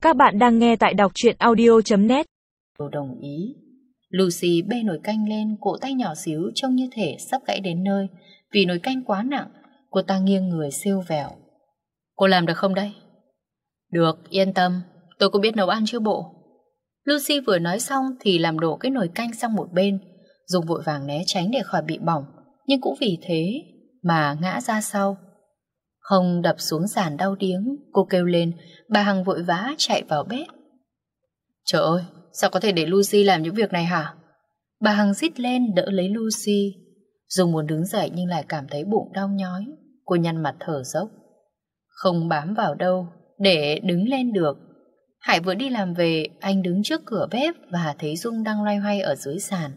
Các bạn đang nghe tại đọc truyện audio.net. Cô đồng ý. Lucy bê nồi canh lên, cổ tay nhỏ xíu trông như thể sắp gãy đến nơi. Vì nồi canh quá nặng, cô ta nghiêng người siêu vẹo. Cô làm được không đây? Được, yên tâm, tôi cũng biết nấu ăn chứ bộ. Lucy vừa nói xong thì làm đổ cái nồi canh sang một bên. Dung vội vàng né tránh để khỏi bị bỏng, nhưng cũng vì thế mà ngã ra sau. Hông đập xuống sàn đau điếng. Cô kêu lên. Bà Hằng vội vã chạy vào bếp. Trời ơi, sao có thể để Lucy làm những việc này hả? Bà Hằng rít lên đỡ lấy Lucy. Dung muốn đứng dậy nhưng lại cảm thấy bụng đau nhói. Cô nhăn mặt thở dốc, không bám vào đâu để đứng lên được. Hải vừa đi làm về, anh đứng trước cửa bếp và thấy Dung đang loay hoay ở dưới sàn.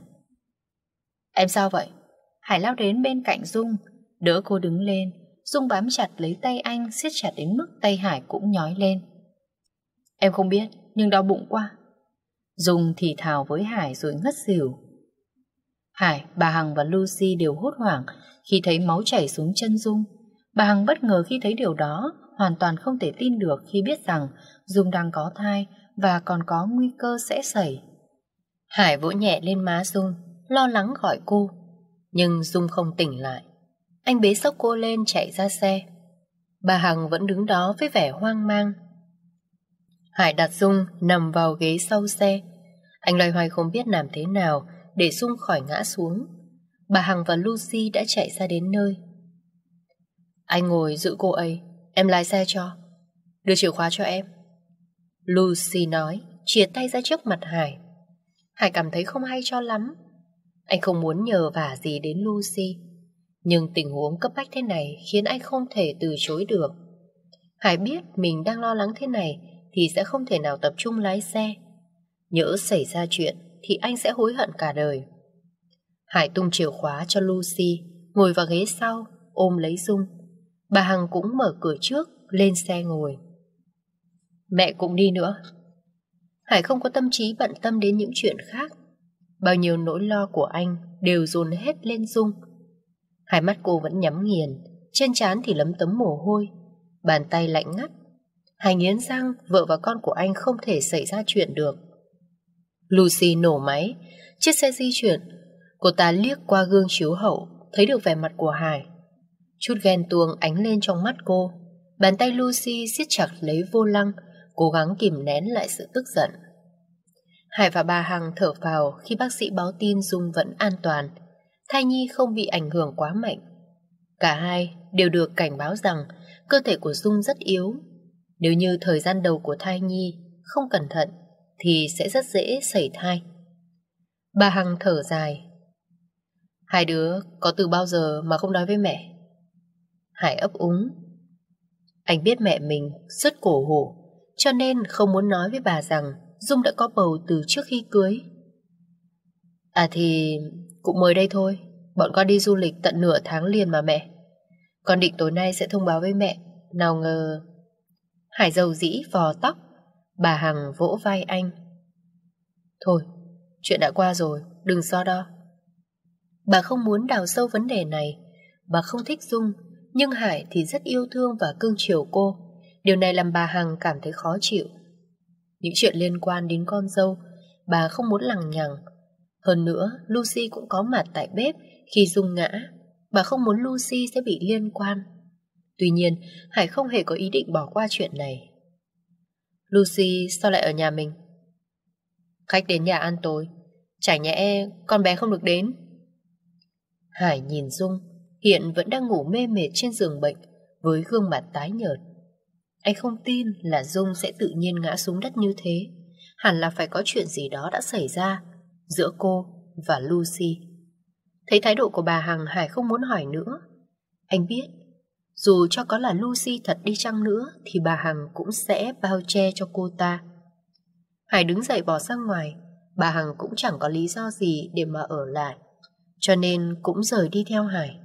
Em sao vậy? Hải lao đến bên cạnh Dung, đỡ cô đứng lên. Dung bám chặt lấy tay anh, siết chặt đến mức tay Hải cũng nhói lên. Em không biết, nhưng đau bụng quá. Dung thì thào với Hải rồi ngất xỉu. Hải, bà Hằng và Lucy đều hốt hoảng khi thấy máu chảy xuống chân Dung. Bà Hằng bất ngờ khi thấy điều đó, hoàn toàn không thể tin được khi biết rằng Dung đang có thai và còn có nguy cơ sẽ sẩy. Hải vỗ nhẹ lên má Dung, lo lắng gọi cô, nhưng Dung không tỉnh lại. Anh bế xốc cô lên chạy ra xe. Bà Hằng vẫn đứng đó với vẻ hoang mang. Hải đặt Dung nằm vào ghế sau xe. Anh loay hoay không biết làm thế nào để Dung khỏi ngã xuống. Bà Hằng và Lucy đã chạy ra đến nơi. Anh ngồi giữ cô ấy, em lái xe cho. Đưa chìa khóa cho em, Lucy nói, chìa tay ra trước mặt Hải. Hải cảm thấy không hay cho lắm. Anh không muốn nhờ vả gì đến Lucy, nhưng tình huống cấp bách thế này khiến anh không thể từ chối được. Hải biết mình đang lo lắng thế này thì sẽ không thể nào tập trung lái xe. Nhỡ xảy ra chuyện thì anh sẽ hối hận cả đời. Hải tung chìa khóa cho Lucy, ngồi vào ghế sau, ôm lấy Dung. Bà Hằng cũng mở cửa trước, lên xe ngồi. Mẹ cũng đi nữa. Hải không có tâm trí bận tâm đến những chuyện khác. Bao nhiêu nỗi lo của anh đều dồn hết lên Dung. Hai mắt cô vẫn nhắm nghiền, trên trán thì lấm tấm mồ hôi, bàn tay lạnh ngắt. Hải nghiến răng, vợ và con của anh không thể xảy ra chuyện được. Lucy nổ máy, chiếc xe di chuyển. Cô ta liếc qua gương chiếu hậu, thấy được vẻ mặt của Hải. Chút ghen tuông ánh lên trong mắt cô. Bàn tay Lucy siết chặt lấy vô lăng, cố gắng kìm nén lại sự tức giận. Hải và bà Hằng thở phào khi bác sĩ báo tin Dung vẫn an toàn, thai nhi không bị ảnh hưởng quá mạnh. Cả hai đều được cảnh báo rằng cơ thể của Dung rất yếu. Nếu như thời gian đầu của thai nhi không cẩn thận thì sẽ rất dễ sẩy thai. Bà Hằng thở dài. Hai đứa có từ bao giờ mà không nói với mẹ? Hải ấp úng. Anh biết mẹ mình rất cổ hủ, cho nên không muốn nói với bà rằng Dung đã có bầu từ trước khi cưới. À thì cũng mới đây thôi, bọn con đi du lịch tận nửa tháng liền mà mẹ. Con định tối nay sẽ thông báo với mẹ, nào ngờ... Hải dầu dĩ vò tóc. Bà Hằng vỗ vai anh. Thôi, chuyện đã qua rồi, đừng so đo. Bà không muốn đào sâu vấn đề này. Bà không thích Dung, nhưng Hải thì rất yêu thương và cưng chiều cô. Điều này làm bà Hằng cảm thấy khó chịu. Những chuyện liên quan đến con dâu bà không muốn lằng nhằng. Hơn nữa Lucy cũng có mặt tại bếp khi Dung ngã. Bà không muốn Lucy sẽ bị liên quan. Tuy nhiên Hải không hề có ý định bỏ qua chuyện này. Lucy sao lại ở nhà mình? Khách đến nhà ăn tối, chả nhẽ con bé không được đến? Hải nhìn Dung, hiện vẫn đang ngủ mê mệt trên giường bệnh với gương mặt tái nhợt. Anh không tin là Dung sẽ tự nhiên ngã xuống đất như thế. Hẳn là phải có chuyện gì đó đã xảy ra giữa cô và Lucy. Thấy thái độ của bà Hằng, Hải không muốn hỏi nữa. Anh biết dù cho có là Lucy thật đi chăng nữa thì bà Hằng cũng sẽ bao che cho cô ta. Hải đứng dậy bỏ ra ngoài. Bà Hằng cũng chẳng có lý do gì để mà ở lại, cho nên cũng rời đi theo Hải.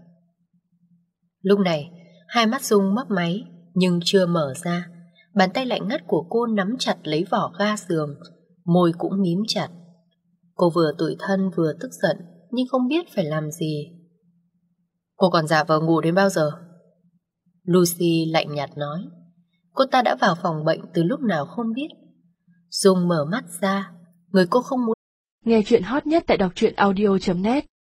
Lúc này hai mắt Dung mấp máy nhưng chưa mở ra. Bàn tay lạnh ngắt của cô nắm chặt lấy vỏ ga giường, môi cũng mím chặt. Cô vừa tủi thân vừa tức giận nhưng không biết phải làm gì. Cô còn giả vờ ngủ đến bao giờ? Lucy lạnh nhạt nói. Cô ta đã vào phòng bệnh từ lúc nào không biết. Dung mở mắt ra. Người cô không muốn. Nghe chuyện hot nhất tại đọc truyện audio.net